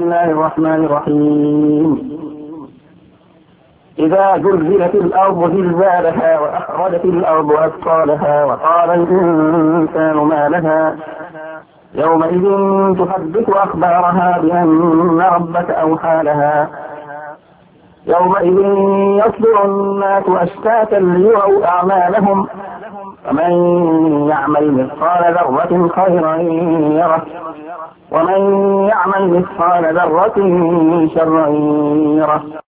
الله الرحمن الرحيم. إذا زلزلت الأرض زلزالها وأخرجت الأرض أثقالها وقال الإنسان ما لها يومئذ تحدث أخبارها بأن ربك أوحى لها يومئذ يصدر الناس أشتاتا ليروا أعمالهم فمن يعمل مثقال ذرة خيرا يره ومن يعمل مثقال ذرة شرا يره.